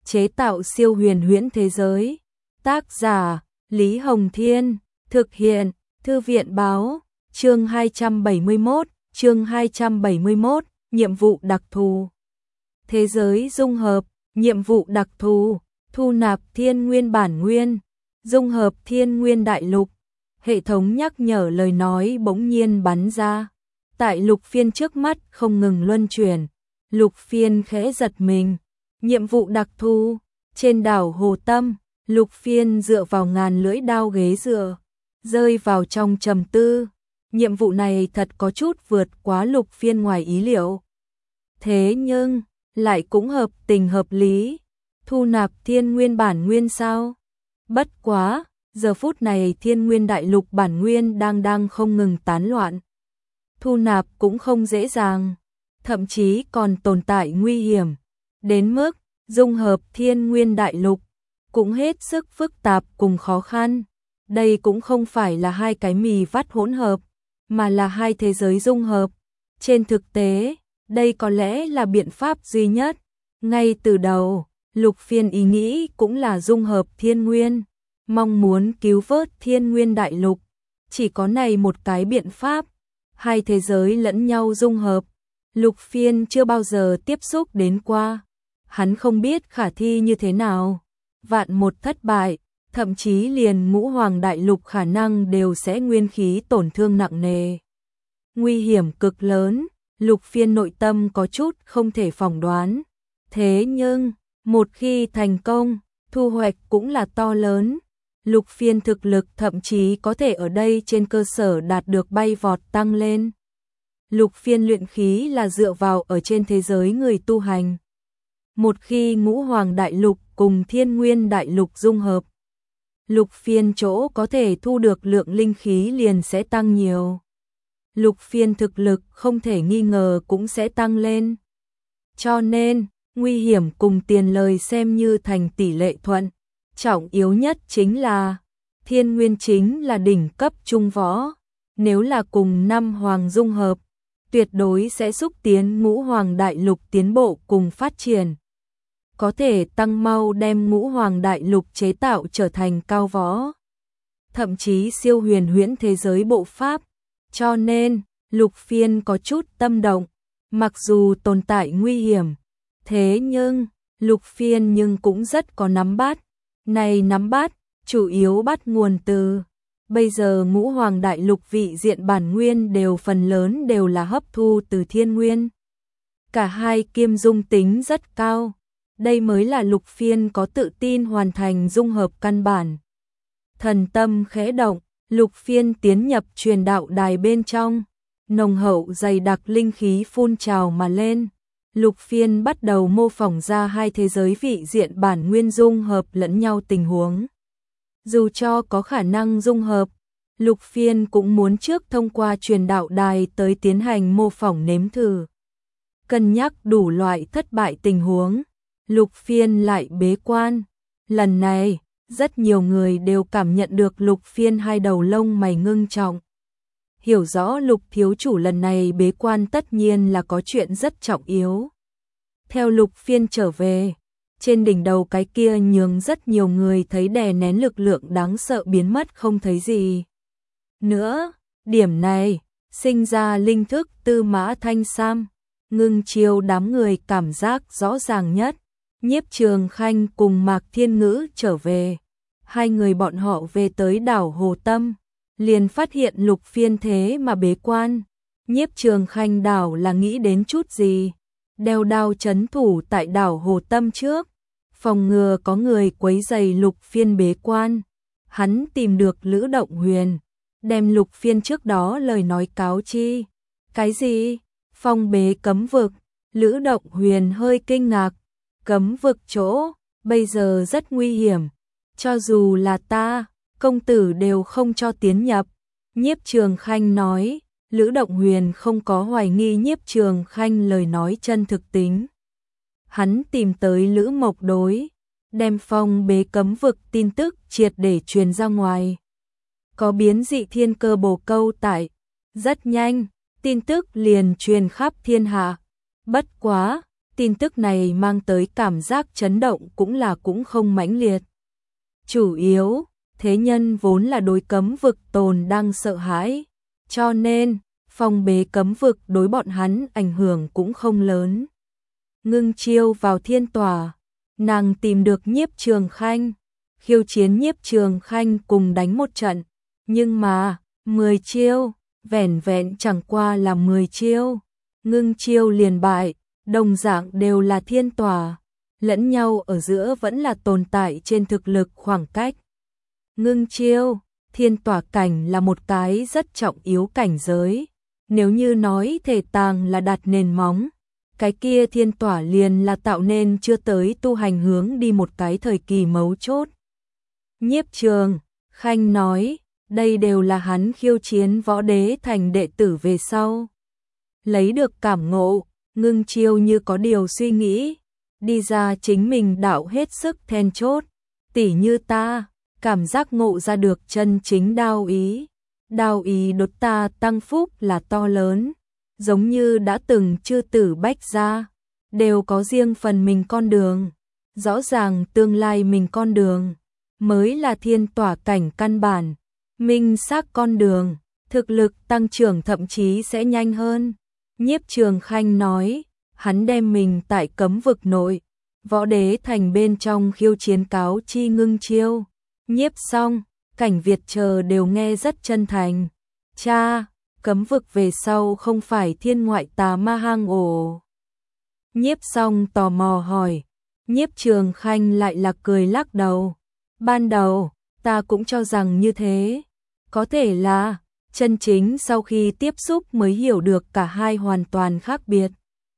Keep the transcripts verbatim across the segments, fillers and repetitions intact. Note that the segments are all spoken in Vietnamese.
chế tạo siêu huyền huyễn thế giới. Tác giả Lý Hồng Thiên, thực hiện Thư viện Báo. Chương hai trăm bảy mươi mốt, chương hai trăm bảy mươi mốt, nhiệm vụ đặc thù. Thế giới dung hợp, nhiệm vụ đặc thù, thu nạp thiên nguyên bản nguyên, dung hợp thiên nguyên đại lục. Hệ thống nhắc nhở lời nói bỗng nhiên bắn ra. Tại lục phiên trước mắt không ngừng luân chuyển. Lục phiên khẽ giật mình. Nhiệm vụ đặc thù, trên đảo Hồ Tâm, lục phiên dựa vào ngàn lưỡi đao ghế dựa, rơi vào trong trầm tư. Nhiệm vụ này thật có chút vượt quá lục phiên ngoài ý liệu. Thế nhưng, lại cũng hợp tình hợp lý. Thu nạp thiên nguyên bản nguyên sao? Bất quá, giờ phút này thiên nguyên đại lục bản nguyên đang đang không ngừng tán loạn. Thu nạp cũng không dễ dàng, thậm chí còn tồn tại nguy hiểm. Đến mức, dung hợp thiên nguyên đại lục, cũng hết sức phức tạp cùng khó khăn. Đây cũng không phải là hai cái mì vắt hỗn hợp, mà là hai thế giới dung hợp. Trên thực tế, đây có lẽ là biện pháp duy nhất. Ngay từ đầu, lục phiên ý nghĩ cũng là dung hợp thiên nguyên, mong muốn cứu vớt thiên nguyên đại lục. Chỉ có này một cái biện pháp, hai thế giới lẫn nhau dung hợp. Lục phiên chưa bao giờ tiếp xúc đến qua. Hắn không biết khả thi như thế nào. Vạn một thất bại, thậm chí liền ngũ hoàng đại lục khả năng đều sẽ nguyên khí tổn thương nặng nề. Nguy hiểm cực lớn, lục phiên nội tâm có chút không thể phỏng đoán. Thế nhưng, một khi thành công, thu hoạch cũng là to lớn. Lục phiên thực lực thậm chí có thể ở đây trên cơ sở đạt được bay vọt tăng lên. Lục phiên luyện khí là dựa vào ở trên thế giới người tu hành. Một khi ngũ hoàng đại lục cùng thiên nguyên đại lục dung hợp, lục phiên chỗ có thể thu được lượng linh khí liền sẽ tăng nhiều. Lục phiên thực lực không thể nghi ngờ cũng sẽ tăng lên. Cho nên, nguy hiểm cùng tiền lời xem như thành tỷ lệ thuận. Trọng yếu nhất chính là, thiên nguyên chính là đỉnh cấp trung võ. Nếu là cùng năm hoàng dung hợp, tuyệt đối sẽ xúc tiến ngũ hoàng đại lục tiến bộ cùng phát triển. Có thể tăng mau đem ngũ hoàng đại lục chế tạo trở thành cao võ. Thậm chí siêu huyền huyễn thế giới bộ pháp. Cho nên, lục phiên có chút tâm động. Mặc dù tồn tại nguy hiểm, thế nhưng, lục phiên nhưng cũng rất có nắm bắt. Này nắm bắt, chủ yếu bắt nguồn từ. Bây giờ ngũ hoàng đại lục vị diện bản nguyên đều phần lớn đều là hấp thu từ thiên nguyên. Cả hai kiêm dung tính rất cao. Đây mới là lục phiên có tự tin hoàn thành dung hợp căn bản. Thần tâm khẽ động, lục phiên tiến nhập truyền đạo đài bên trong. Nồng hậu dày đặc linh khí phun trào mà lên. Lục phiên bắt đầu mô phỏng ra hai thế giới vị diện bản nguyên dung hợp lẫn nhau tình huống. Dù cho có khả năng dung hợp, lục phiên cũng muốn trước thông qua truyền đạo đài tới tiến hành mô phỏng nếm thử. Cân nhắc đủ loại thất bại tình huống, lục phiên lại bế quan. Lần này, rất nhiều người đều cảm nhận được lục phiên hai đầu lông mày ngưng trọng. Hiểu rõ lục thiếu chủ lần này bế quan tất nhiên là có chuyện rất trọng yếu. Theo lục phiên trở về, trên đỉnh đầu cái kia nhường rất nhiều người thấy đè nén lực lượng đáng sợ biến mất không thấy gì nữa. Điểm này, sinh ra linh thức Tư Mã Thanh Sam, ngưng chiều đám người cảm giác rõ ràng nhất. Nhiếp Trường Khanh cùng Mạc Thiên Ngữ trở về. Hai người bọn họ về tới đảo Hồ Tâm, liền phát hiện lục phiên thế mà bế quan. Nhiếp Trường Khanh đảo là nghĩ đến chút gì? Đeo đao trấn thủ tại đảo Hồ Tâm trước, phòng ngừa có người quấy rầy lục phiên bế quan. Hắn tìm được Lữ Động Huyền, đem lục phiên trước đó lời nói cáo chi. Cái gì? Phong bế cấm vực? Lữ Động Huyền hơi kinh ngạc. Cấm vực chỗ, bây giờ rất nguy hiểm. Cho dù là ta, công tử đều không cho tiến nhập. Nhiếp Trường Khanh nói. Lữ Động Huyền không có hoài nghi Nhiếp Trường Khanh lời nói chân thực tính. Hắn tìm tới Lữ Mộc Đối, đem phong bế cấm vực tin tức triệt để truyền ra ngoài. Có biến dị thiên cơ bồ câu tại, rất nhanh, tin tức liền truyền khắp thiên hạ. Bất quá, Tin tức này mang tới cảm giác chấn động cũng là cũng không mãnh liệt. Chủ yếu, thế nhân vốn là đối cấm vực tồn đang sợ hãi, cho nên phong bế cấm vực đối bọn hắn ảnh hưởng cũng không lớn. Ngưng Chiêu vào thiên tòa, nàng tìm được Nhiếp Trường Khanh, khiêu chiến Nhiếp Trường Khanh cùng đánh một trận, nhưng mà, mười chiêu, vẻn vẹn chẳng qua là mười chiêu, Ngưng Chiêu liền bại, đồng dạng đều là thiên tòa, lẫn nhau ở giữa vẫn là tồn tại trên thực lực khoảng cách. Ngưng Chiêu, thiên tòa cảnh là một cái rất trọng yếu cảnh giới, nếu như nói thể tàng là đặt nền móng, cái kia thiên tỏa liền là tạo nên chưa tới tu hành hướng đi một cái thời kỳ mấu chốt. Nhiếp Trường Khanh nói, đây đều là hắn khiêu chiến võ đế thành đệ tử về sau. Lấy được cảm ngộ, Ngưng Chiêu như có điều suy nghĩ, đi ra chính mình đạo hết sức then chốt, tỉ như ta, cảm giác ngộ ra được chân chính đao ý. Đao ý đột ta tăng phúc là to lớn, giống như đã từng chư tử bách gia, đều có riêng phần mình con đường, rõ ràng tương lai mình con đường, mới là thiên tỏa cảnh căn bản, minh xác con đường, thực lực tăng trưởng thậm chí sẽ nhanh hơn. Nhiếp Trường Khanh nói, hắn đem mình tại cấm vực nội, võ đế thành bên trong khiêu chiến cáo chi Ngưng Chiêu, nhiếp xong. Cảnh Việt chờ đều nghe rất chân thành. Cha, cấm vực về sau không phải thiên ngoại tà ma hang ổ. Nhiếp xong tò mò hỏi. Nhiếp Trường Khanh lại là cười lắc đầu. Ban đầu, ta cũng cho rằng như thế. Có thể là, chân chính sau khi tiếp xúc mới hiểu được cả hai hoàn toàn khác biệt.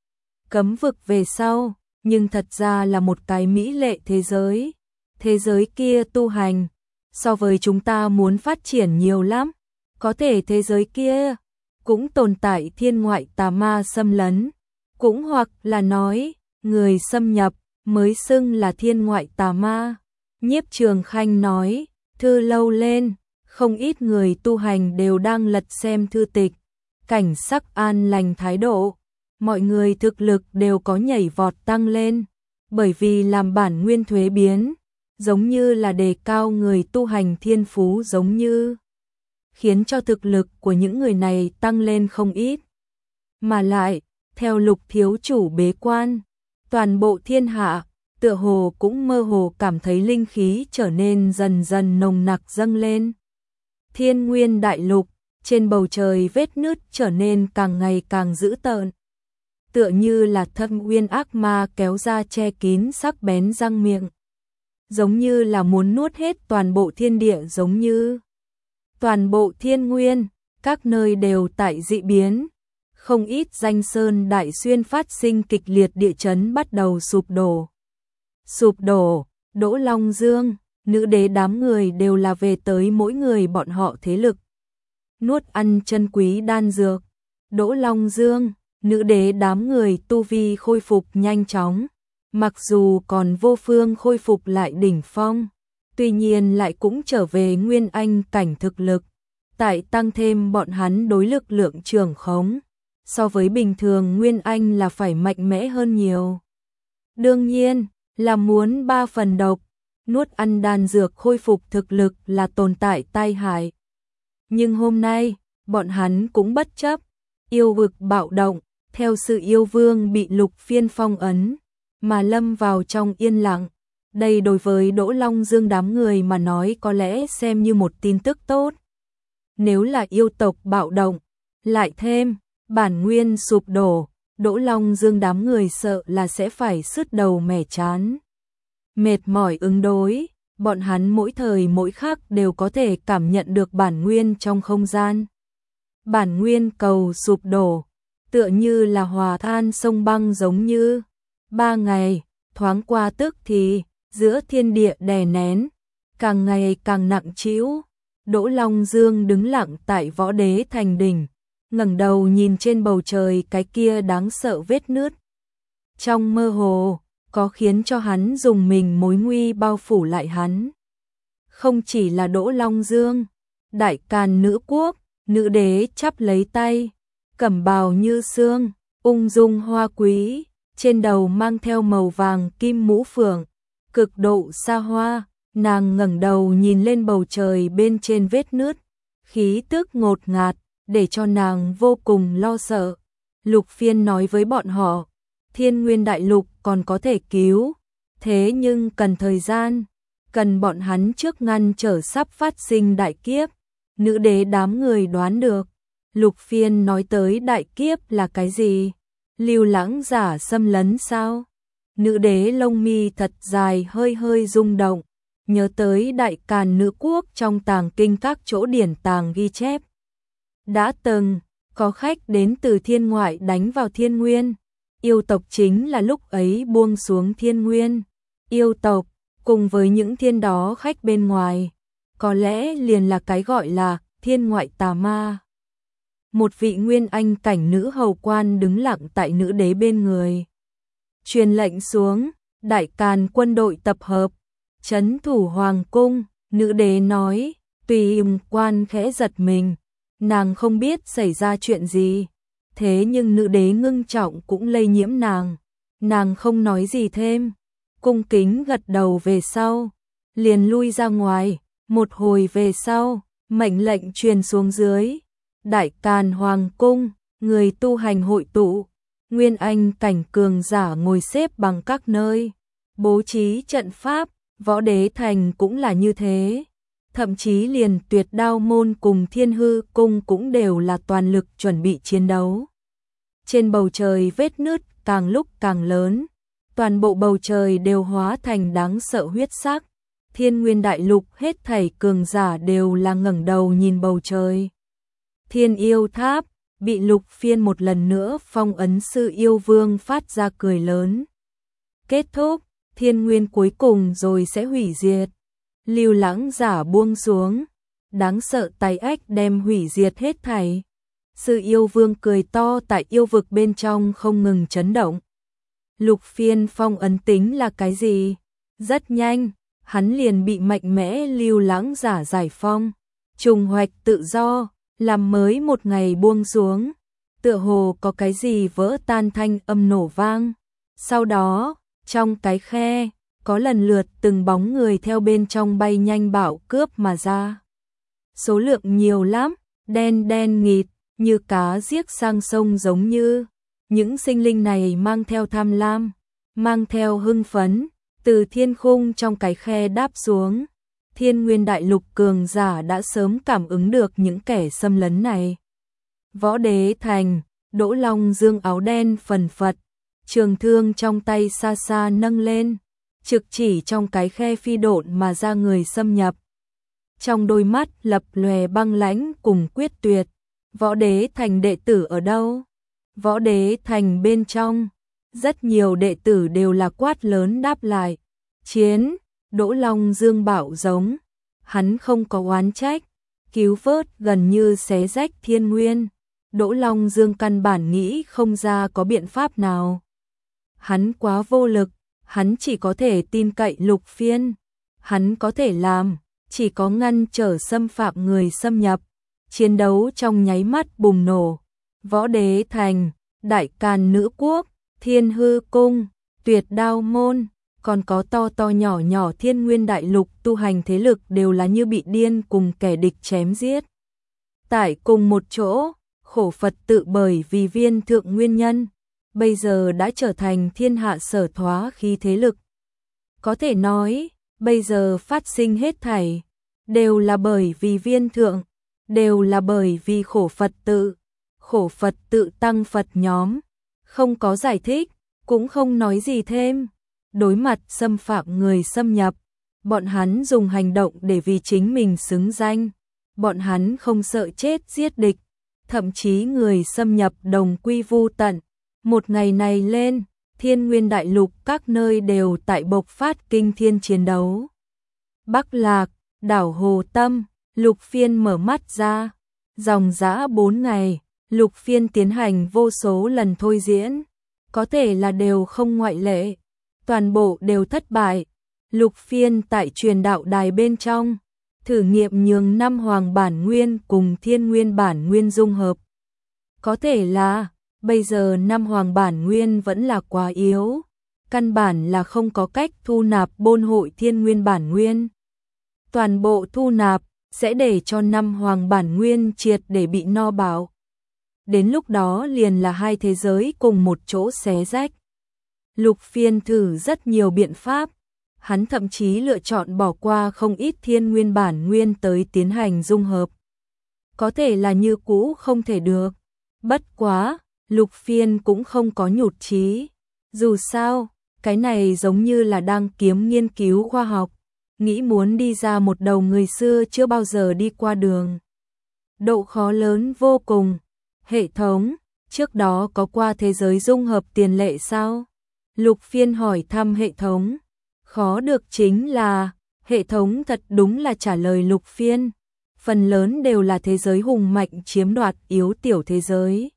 Cấm vực về sau, nhưng thật ra là một cái mỹ lệ thế giới. Thế giới kia tu hành, so với chúng ta muốn phát triển nhiều lắm, có thể thế giới kia cũng tồn tại thiên ngoại tà ma xâm lấn, cũng hoặc là nói, người xâm nhập mới xưng là thiên ngoại tà ma. Nhiếp Trường Khanh nói, thư lâu lên, không ít người tu hành đều đang lật xem thư tịch, cảnh sắc an lành thái độ, mọi người thực lực đều có nhảy vọt tăng lên, bởi vì làm bản nguyên thuế biến, giống như là đề cao người tu hành thiên phú giống như, khiến cho thực lực của những người này tăng lên không ít. Mà lại, theo Lục thiếu chủ bế quan, toàn bộ thiên hạ, tựa hồ cũng mơ hồ cảm thấy linh khí trở nên dần dần nồng nặc dâng lên. Thiên Nguyên Đại Lục, trên bầu trời vết nứt trở nên càng ngày càng dữ tợn. Tựa như là thâm nguyên ác ma kéo ra che kín sắc bén răng miệng. Giống như là muốn nuốt hết toàn bộ thiên địa giống như. Toàn bộ thiên nguyên, các nơi đều tại dị biến. Không ít danh sơn đại xuyên phát sinh kịch liệt địa chấn bắt đầu sụp đổ. Sụp đổ, Đỗ Long Dương, nữ đế đám người đều là về tới mỗi người bọn họ thế lực. Nuốt ăn chân quý đan dược. Đỗ Long Dương, nữ đế đám người tu vi khôi phục nhanh chóng. Mặc dù còn vô phương khôi phục lại đỉnh phong, tuy nhiên lại cũng trở về nguyên anh cảnh thực lực. Tại tăng thêm bọn hắn đối lực lượng trường khống, so với bình thường nguyên anh là phải mạnh mẽ hơn nhiều. Đương nhiên, là muốn ba phần độc, nuốt ăn đan dược khôi phục thực lực là tồn tại tai hại. Nhưng hôm nay, bọn hắn cũng bất chấp, yêu vực bạo động, theo sự yêu vương bị Lục Phiên phong ấn, mà lâm vào trong yên lặng. Đây đối với Đỗ Long Dương đám người mà nói có lẽ xem như một tin tức tốt. Nếu là yêu tộc bạo động, lại thêm bản nguyên sụp đổ, Đỗ Long Dương đám người sợ là sẽ phải sứt đầu mẻ chán. Mệt mỏi ứng đối, bọn hắn mỗi thời mỗi khắc đều có thể cảm nhận được bản nguyên trong không gian. Bản nguyên cầu sụp đổ, tựa như là hòa than sông băng giống như. Ba ngày, thoáng qua tức thì, giữa thiên địa đè nén, càng ngày càng nặng trĩu. Đỗ Long Dương đứng lặng tại võ đế thành đỉnh, ngẩng đầu nhìn trên bầu trời cái kia đáng sợ vết nứt. Trong mơ hồ, có khiến cho hắn dùng mình mối nguy bao phủ lại hắn. Không chỉ là Đỗ Long Dương, đại càn nữ quốc, nữ đế chắp lấy tay, cẩm bào như sương, ung dung hoa quý, trên đầu mang theo màu vàng kim mũ phượng, cực độ xa hoa, nàng ngẩng đầu nhìn lên bầu trời bên trên vết nứt, khí tức ngột ngạt, để cho nàng vô cùng lo sợ. Lục Phiên nói với bọn họ, Thiên Nguyên Đại Lục còn có thể cứu, thế nhưng cần thời gian, cần bọn hắn trước ngăn trở sắp phát sinh đại kiếp. Nữ đế đám người đoán được, Lục Phiên nói tới đại kiếp là cái gì? Lưu lãng giả xâm lấn sao? Nữ đế lông mi thật dài hơi hơi rung động, nhớ tới Đại Càn Nữ Quốc trong tàng kinh các chỗ điển tàng ghi chép. Đã từng có khách đến từ thiên ngoại đánh vào thiên nguyên, yêu tộc chính là lúc ấy buông xuống thiên nguyên. Yêu tộc cùng với những thiên đó khách bên ngoài, có lẽ liền là cái gọi là thiên ngoại tà ma. Một vị nguyên anh cảnh nữ hầu quan đứng lặng tại nữ đế bên người. Truyền lệnh xuống, Đại Càn quân đội tập hợp, trấn thủ hoàng cung. Nữ đế nói, tùy im quan khẽ giật mình, nàng không biết xảy ra chuyện gì. Thế nhưng nữ đế ngưng trọng cũng lây nhiễm nàng. Nàng không nói gì thêm, cung kính gật đầu về sau, liền lui ra ngoài. Một hồi về sau, mệnh lệnh truyền xuống dưới. Đại Càn hoàng cung, người tu hành hội tụ, nguyên anh cảnh cường giả ngồi xếp bằng các nơi, bố trí trận pháp. Võ Đế Thành cũng là như thế, thậm chí liền Tuyệt Đao môn cùng Thiên Hư cung cũng đều là toàn lực chuẩn bị chiến đấu. Trên bầu trời vết nứt càng lúc càng lớn, toàn bộ bầu trời đều hóa thành đáng sợ huyết sắc. Thiên Nguyên Đại Lục hết thảy cường giả đều là ngẩng đầu nhìn bầu trời. Thiên Yêu Tháp bị Lục Phiên một lần nữa phong ấn, sư yêu vương phát ra cười lớn. Kết thúc, thiên nguyên cuối cùng rồi sẽ hủy diệt. Lưu lãng giả buông xuống, đáng sợ tay ách đem hủy diệt hết thảy. Sư yêu vương cười to tại yêu vực bên trong không ngừng chấn động. Lục Phiên phong ấn tính là cái gì? Rất nhanh, hắn liền bị mạnh mẽ lưu lãng giả giải phong. Trùng hoạch tự do, làm mới một ngày buông xuống. Tựa hồ có cái gì vỡ tan, thanh âm nổ vang. Sau đó, trong cái khe, có lần lượt từng bóng người theo bên trong bay nhanh bạo cướp mà ra. Số lượng nhiều lắm, đen đen nghịt, như cá giết sang sông giống như. Những sinh linh này mang theo tham lam, mang theo hưng phấn, từ thiên khung trong cái khe đáp xuống. Thiên Nguyên Đại Lục cường giả đã sớm cảm ứng được những kẻ xâm lấn này. Võ Đế Thành, Đỗ Long Dương áo đen phần phật, trường thương trong tay xa xa nâng lên, trực chỉ trong cái khe phi độn mà ra người xâm nhập. Trong đôi mắt lập lòe băng lãnh cùng quyết tuyệt. Võ Đế Thành đệ tử ở đâu? Võ Đế Thành bên trong, rất nhiều đệ tử đều là quát lớn đáp lại. Chiến! Đỗ Long Dương bảo giống, hắn không có oán trách, cứu vớt gần như xé rách thiên nguyên. Đỗ Long Dương căn bản nghĩ không ra có biện pháp nào. Hắn quá vô lực, hắn chỉ có thể tin cậy Lục Phiên. Hắn có thể làm, chỉ có ngăn trở xâm phạm người xâm nhập. Chiến đấu trong nháy mắt bùng nổ. Võ Đế Thành, Đại Càn Nữ Quốc, Thiên Hư Cung, Tuyệt Đao Môn, còn có to to nhỏ nhỏ Thiên Nguyên Đại Lục tu hành thế lực đều là như bị điên cùng kẻ địch chém giết. Tại cùng một chỗ, khổ Phật tự bởi vì viên thượng nguyên nhân, bây giờ đã trở thành thiên hạ sở thoá khí thế lực. Có thể nói, bây giờ phát sinh hết thảy, đều là bởi vì viên thượng, đều là bởi vì khổ Phật tự. Khổ Phật tự tăng Phật nhóm, không có giải thích, cũng không nói gì thêm. Đối mặt xâm phạm người xâm nhập, bọn hắn dùng hành động để vì chính mình xứng danh. Bọn hắn không sợ chết giết địch, thậm chí người xâm nhập đồng quy vu tận. Một ngày này lên, Thiên Nguyên Đại Lục các nơi đều tại bộc phát kinh thiên chiến đấu. Bắc Lạc, đảo Hồ Tâm, Lục Phiên mở mắt ra. Dòng dã bốn ngày, Lục Phiên tiến hành vô số lần thôi diễn, có thể là đều không ngoại lệ, toàn bộ đều thất bại. Lục Phiên tại truyền đạo đài bên trong, thử nghiệm nhường năm hoàng bản nguyên cùng thiên nguyên bản nguyên dung hợp. Có thể là, Bây giờ năm hoàng bản nguyên vẫn là quá yếu, căn bản là không có cách thu nạp bôn hội thiên nguyên bản nguyên. Toàn bộ thu nạp sẽ để cho năm hoàng bản nguyên triệt để bị no bạo. Đến lúc đó liền là hai thế giới cùng một chỗ xé rách. Lục Phiên thử rất nhiều biện pháp, hắn thậm chí lựa chọn bỏ qua không ít thiên nguyên bản nguyên tới tiến hành dung hợp. Có thể là như cũ không thể được. Bất quá, Lục Phiên cũng không có nhụt chí. Dù sao, cái này giống như là đang kiếm nghiên cứu khoa học, nghĩ muốn đi ra một đầu người xưa chưa bao giờ đi qua đường. Độ khó lớn vô cùng. Hệ thống, trước đó có qua thế giới dung hợp tiền lệ sao? Lục Phiên hỏi thăm hệ thống. Khó được chính là, hệ thống thật đúng là trả lời Lục Phiên. Phần lớn đều là thế giới hùng mạnh chiếm đoạt yếu tiểu thế giới.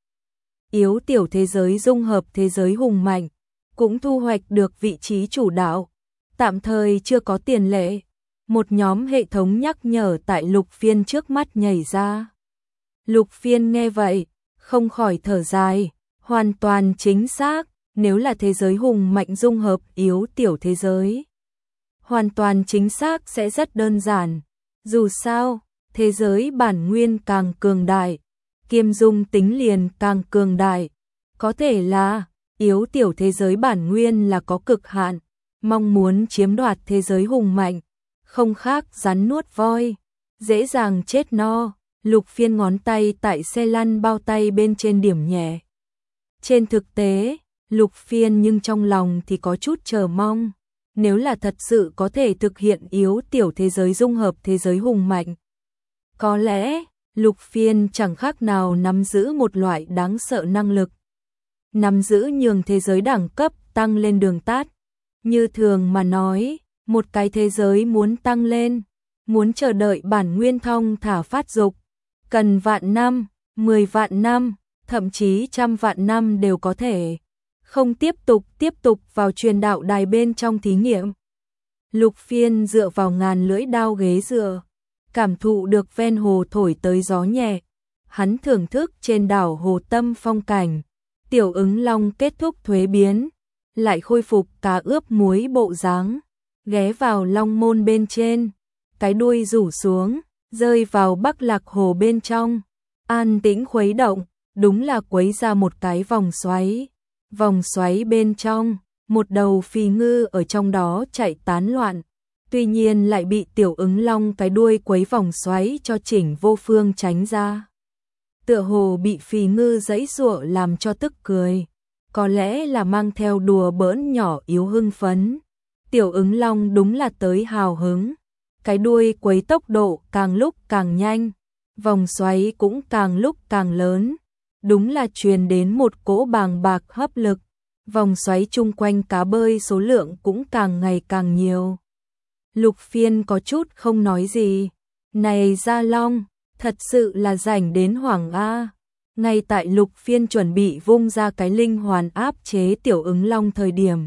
Yếu tiểu thế giới dung hợp thế giới hùng mạnh, cũng thu hoạch được vị trí chủ đạo. Tạm thời chưa có tiền lệ. Một nhóm hệ thống nhắc nhở tại Lục Phiên trước mắt nhảy ra. Lục Phiên nghe vậy, không khỏi thở dài, hoàn toàn chính xác, nếu là thế giới hùng mạnh dung hợp yếu tiểu thế giới. Hoàn toàn chính xác sẽ rất đơn giản. Dù sao, thế giới bản nguyên càng cường đại, kiêm dung tính liền càng cường đại. Có thể là, yếu tiểu thế giới bản nguyên là có cực hạn, mong muốn chiếm đoạt thế giới hùng mạnh, không khác rắn nuốt voi, dễ dàng chết no. Lục Phiên ngón tay tại xe lăn bao tay bên trên điểm nhẹ. Trên thực tế, Lục Phiên nhưng trong lòng thì có chút chờ mong. Nếu là thật sự có thể thực hiện yếu tiểu thế giới dung hợp thế giới hùng mạnh, có lẽ Lục Phiên chẳng khác nào nắm giữ một loại đáng sợ năng lực. Nắm giữ nhường thế giới đẳng cấp tăng lên đường tắt. Như thường mà nói, một cái thế giới muốn tăng lên, muốn chờ đợi bản nguyên thong thả phát dục, cần vạn năm, mười vạn năm, thậm chí trăm vạn năm đều có thể. Không tiếp tục tiếp tục vào truyền đạo đài bên trong thí nghiệm. Lục Phiên dựa vào ngàn lưỡi đao ghế dựa, cảm thụ được ven hồ thổi tới gió nhẹ. Hắn thưởng thức trên đảo Hồ Tâm phong cảnh. Tiểu ứng long kết thúc thuế biến, lại khôi phục cá ướp muối bộ dáng, ghé vào long môn bên trên, cái đuôi rủ xuống, rơi vào Bắc Lạc Hồ bên trong, an tĩnh khuấy động, đúng là quấy ra một cái vòng xoáy. Vòng xoáy bên trong, một đầu phi ngư ở trong đó chạy tán loạn, tuy nhiên lại bị tiểu ứng long cái đuôi quấy vòng xoáy cho chỉnh vô phương tránh ra. Tựa hồ bị phi ngư giãy giụa làm cho tức cười, có lẽ là mang theo đùa bỡn nhỏ yếu hưng phấn. Tiểu ứng long đúng là tới hào hứng, cái đuôi quấy tốc độ càng lúc càng nhanh, vòng xoáy cũng càng lúc càng lớn, đúng là truyền đến một cỗ bàng bạc hấp lực, vòng xoáy chung quanh cá bơi số lượng cũng càng ngày càng nhiều. Lục Phiên có chút không nói gì, này Gia Long, thật sự là rảnh đến hoảng a. Ngay tại Lục Phiên chuẩn bị vung ra cái linh hoàn áp chế tiểu ứng long thời điểm,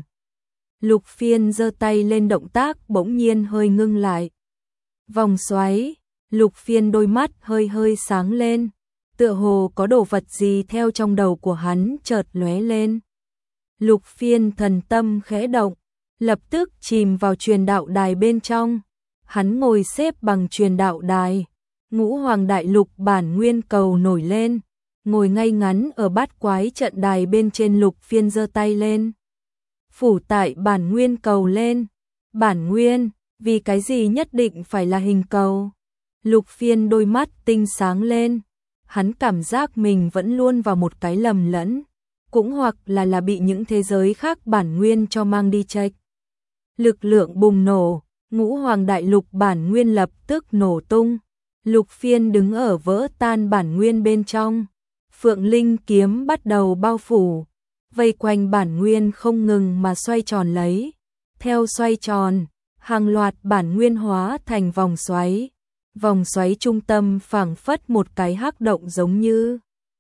Lục Phiên giơ tay lên động tác bỗng nhiên hơi ngưng lại. Vòng xoáy, Lục Phiên đôi mắt hơi hơi sáng lên, tựa hồ có đồ vật gì theo trong đầu của hắn chợt lóe lên. Lục Phiên thần tâm khẽ động, lập tức chìm vào truyền đạo đài bên trong. Hắn ngồi xếp bằng truyền đạo đài, ngũ hoàng đại lục bản nguyên cầu nổi lên, ngồi ngay ngắn ở bát quái trận đài bên trên. Lục Phiên giơ tay lên, phủ tại bản nguyên cầu lên. Bản nguyên, vì cái gì nhất định phải là hình cầu? Lục Phiên đôi mắt tinh sáng lên, hắn cảm giác mình vẫn luôn vào một cái lầm lẫn, cũng hoặc là là bị những thế giới khác bản nguyên cho mang đi chệch. Lực lượng bùng nổ, ngũ hoàng đại lục bản nguyên lập tức nổ tung. Lục Phiên đứng ở vỡ tan bản nguyên bên trong, Phượng Linh kiếm bắt đầu bao phủ, vây quanh bản nguyên không ngừng mà xoay tròn lấy. Theo xoay tròn, hàng loạt bản nguyên hóa thành vòng xoáy. Vòng xoáy trung tâm phảng phất một cái hắc động giống như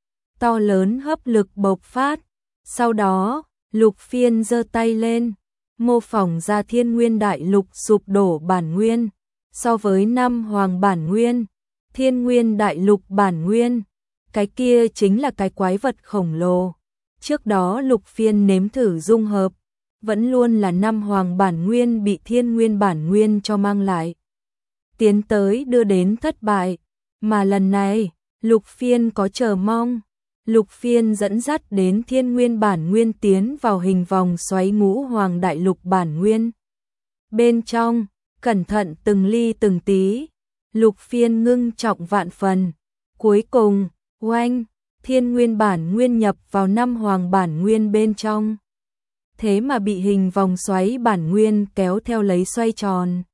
to lớn hấp lực bộc phát. Sau đó, Lục Phiên giơ tay lên, mô phỏng ra thiên nguyên đại lục sụp đổ bản nguyên. So với năm hoàng bản nguyên, thiên nguyên đại lục bản nguyên, cái kia chính là cái quái vật khổng lồ. Trước đó Lục Phiên nếm thử dung hợp, vẫn luôn là năm hoàng bản nguyên bị thiên nguyên bản nguyên cho mang lại. Tiến tới đưa đến thất bại, mà lần này, Lục Phiên có chờ mong. Lục Phiên dẫn dắt đến thiên nguyên bản nguyên tiến vào hình vòng xoáy ngũ hoàng đại lục bản nguyên. Bên trong, cẩn thận từng ly từng tí, Lục Phiên ngưng trọng vạn phần. Cuối cùng, oanh, thiên nguyên bản nguyên nhập vào năm hoàng bản nguyên bên trong. Thế mà bị hình vòng xoáy bản nguyên kéo theo lấy xoay tròn.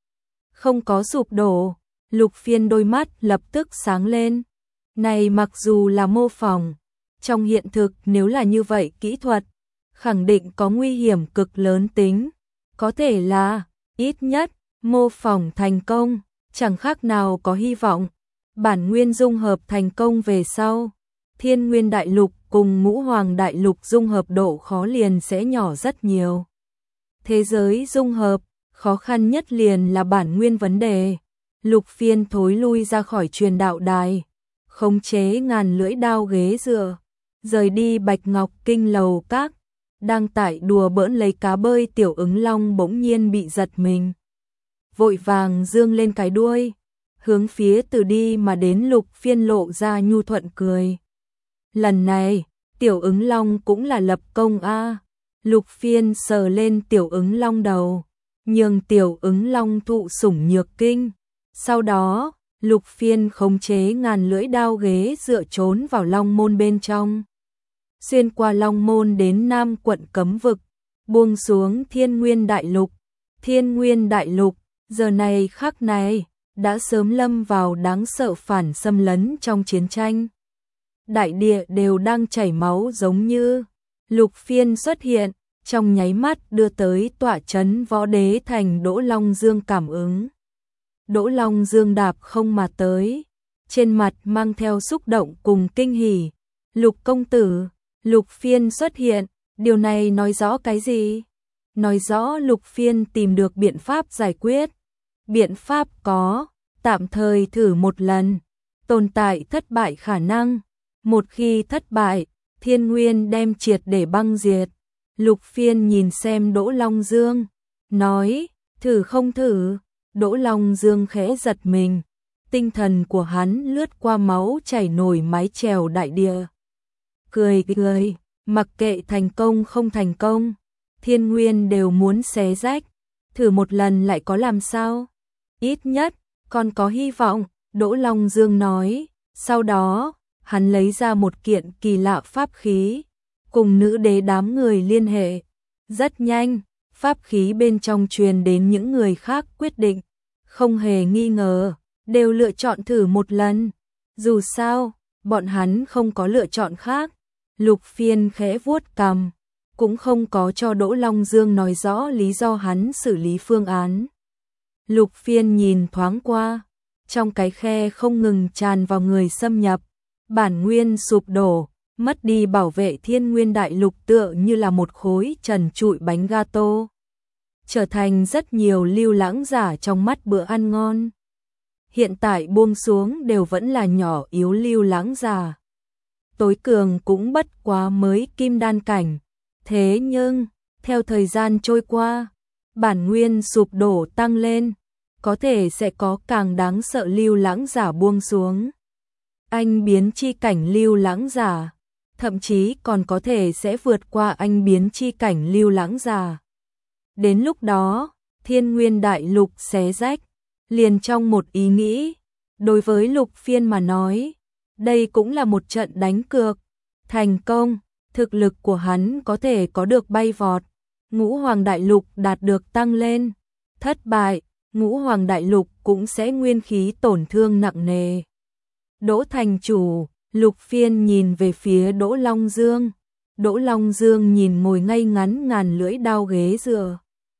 Không có sụp đổ, Lục Phiên đôi mắt lập tức sáng lên. Này mặc dù là mô phỏng, trong hiện thực nếu là như vậy kỹ thuật, khẳng định có nguy hiểm cực lớn tính. Có thể là, ít nhất, mô phỏng thành công, chẳng khác nào có hy vọng. Bản nguyên dung hợp thành công về sau, thiên nguyên đại lục cùng ngũ hoàng đại lục dung hợp độ khó liền sẽ nhỏ rất nhiều. Thế giới dung hợp, khó khăn nhất liền là bản nguyên vấn đề. Lục Phiên thối lui ra khỏi truyền đạo đài, khống chế ngàn lưỡi đao ghế dựa, rời đi Bạch Ngọc Kinh lầu các. Đang tại đùa bỡn lấy cá bơi Tiểu Ứng Long bỗng nhiên bị giật mình. Vội vàng dương lên cái đuôi, hướng phía từ đi mà đến Lục Phiên lộ ra nhu thuận cười. Lần này, Tiểu Ứng Long cũng là lập công a. Lục Phiên sờ lên Tiểu Ứng Long đầu, nhường Tiểu Ứng Long thụ sủng nhược kinh. Sau đó, Lục Phiên khống chế ngàn lưỡi đao ghế dựa trốn vào Long Môn bên trong. Xuyên qua Long Môn đến Nam quận cấm vực, buông xuống Thiên Nguyên Đại Lục. Thiên Nguyên Đại Lục, giờ này khắc này, đã sớm lâm vào đáng sợ phản xâm lấn trong chiến tranh. Đại địa đều đang chảy máu giống như. Lục Phiên xuất hiện, trong nháy mắt đưa tới tọa trấn Võ Đế Thành Đỗ Long Dương cảm ứng. Đỗ Long Dương đạp không mà tới, trên mặt mang theo xúc động cùng kinh hỉ. Lục công tử, Lục Phiên xuất hiện, điều này nói rõ cái gì? Nói rõ Lục Phiên tìm được biện pháp giải quyết. Biện pháp có, tạm thời thử một lần, tồn tại thất bại khả năng. Một khi thất bại, thiên nguyên đem triệt để băng diệt. Lục Phiên nhìn xem Đỗ Long Dương, nói, thử không thử. Đỗ Long Dương khẽ giật mình, tinh thần của hắn lướt qua máu chảy nổi mái chèo đại địa. Cười cười, mặc kệ thành công không thành công, thiên nguyên đều muốn xé rách, thử một lần lại có làm sao? Ít nhất, còn có hy vọng, Đỗ Long Dương nói. Sau đó, hắn lấy ra một kiện kỳ lạ pháp khí, cùng nữ đế đám người liên hệ. Rất nhanh, pháp khí bên trong truyền đến những người khác quyết định, không hề nghi ngờ, đều lựa chọn thử một lần. Dù sao, bọn hắn không có lựa chọn khác. Lục Phiên khẽ vuốt cằm, cũng không có cho Đỗ Long Dương nói rõ lý do hắn xử lý phương án. Lục Phiên nhìn thoáng qua, trong cái khe không ngừng tràn vào người xâm nhập, bản nguyên sụp đổ, mất đi bảo vệ thiên nguyên đại lục tựa như là một khối trần trụi bánh gato, trở thành rất nhiều lưu lãng giả trong mắt bữa ăn ngon. Hiện tại buông xuống đều vẫn là nhỏ yếu lưu lãng giả. Tối cường cũng bất quá mới kim đan cảnh. Thế nhưng, theo thời gian trôi qua, bản nguyên sụp đổ tăng lên, có thể sẽ có càng đáng sợ lưu lãng giả buông xuống. Anh biến chi cảnh lưu lãng giả, thậm chí còn có thể sẽ vượt qua anh biến chi cảnh lưu lãng giả. Đến lúc đó, thiên nguyên đại lục xé rách, liền trong một ý nghĩ, đối với Lục Phiên mà nói, đây cũng là một trận đánh cược. Thành công, thực lực của hắn có thể có được bay vọt, ngũ hoàng đại lục đạt được tăng lên. Thất bại, ngũ hoàng đại lục cũng sẽ nguyên khí tổn thương nặng nề. Đỗ thành chủ, Lục Phiên nhìn về phía Đỗ Long Dương. Đỗ Long Dương nhìn ngồi ngay ngắn ngàn lưỡi đao ghế dựa,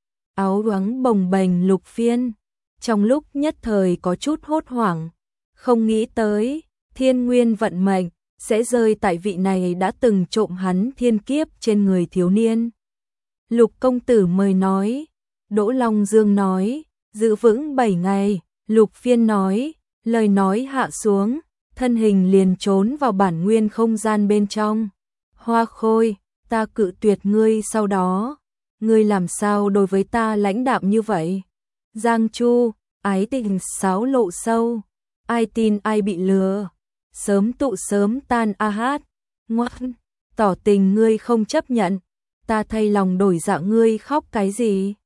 áo choàng bồng bềnh Lục Phiên, trong lúc nhất thời có chút hốt hoảng, không nghĩ tới thiên nguyên vận mệnh sẽ rơi tại vị này đã từng trộm hắn thiên kiếp trên người thiếu niên. Lục công tử mời nói. Đỗ Long Dương nói, giữ vững bảy ngày. Lục Phiên nói, lời nói hạ xuống, thân hình liền trốn vào bản nguyên không gian bên trong. Hoa Khôi, ta cự tuyệt ngươi sau đó, ngươi làm sao đối với ta lãnh đạm như vậy? Giang Chu, ái tình sáo lộ sâu, ai tin ai bị lừa, sớm tụ sớm tan a hát, ngoan, tỏ tình ngươi không chấp nhận, ta thay lòng đổi dạ ngươi khóc cái gì?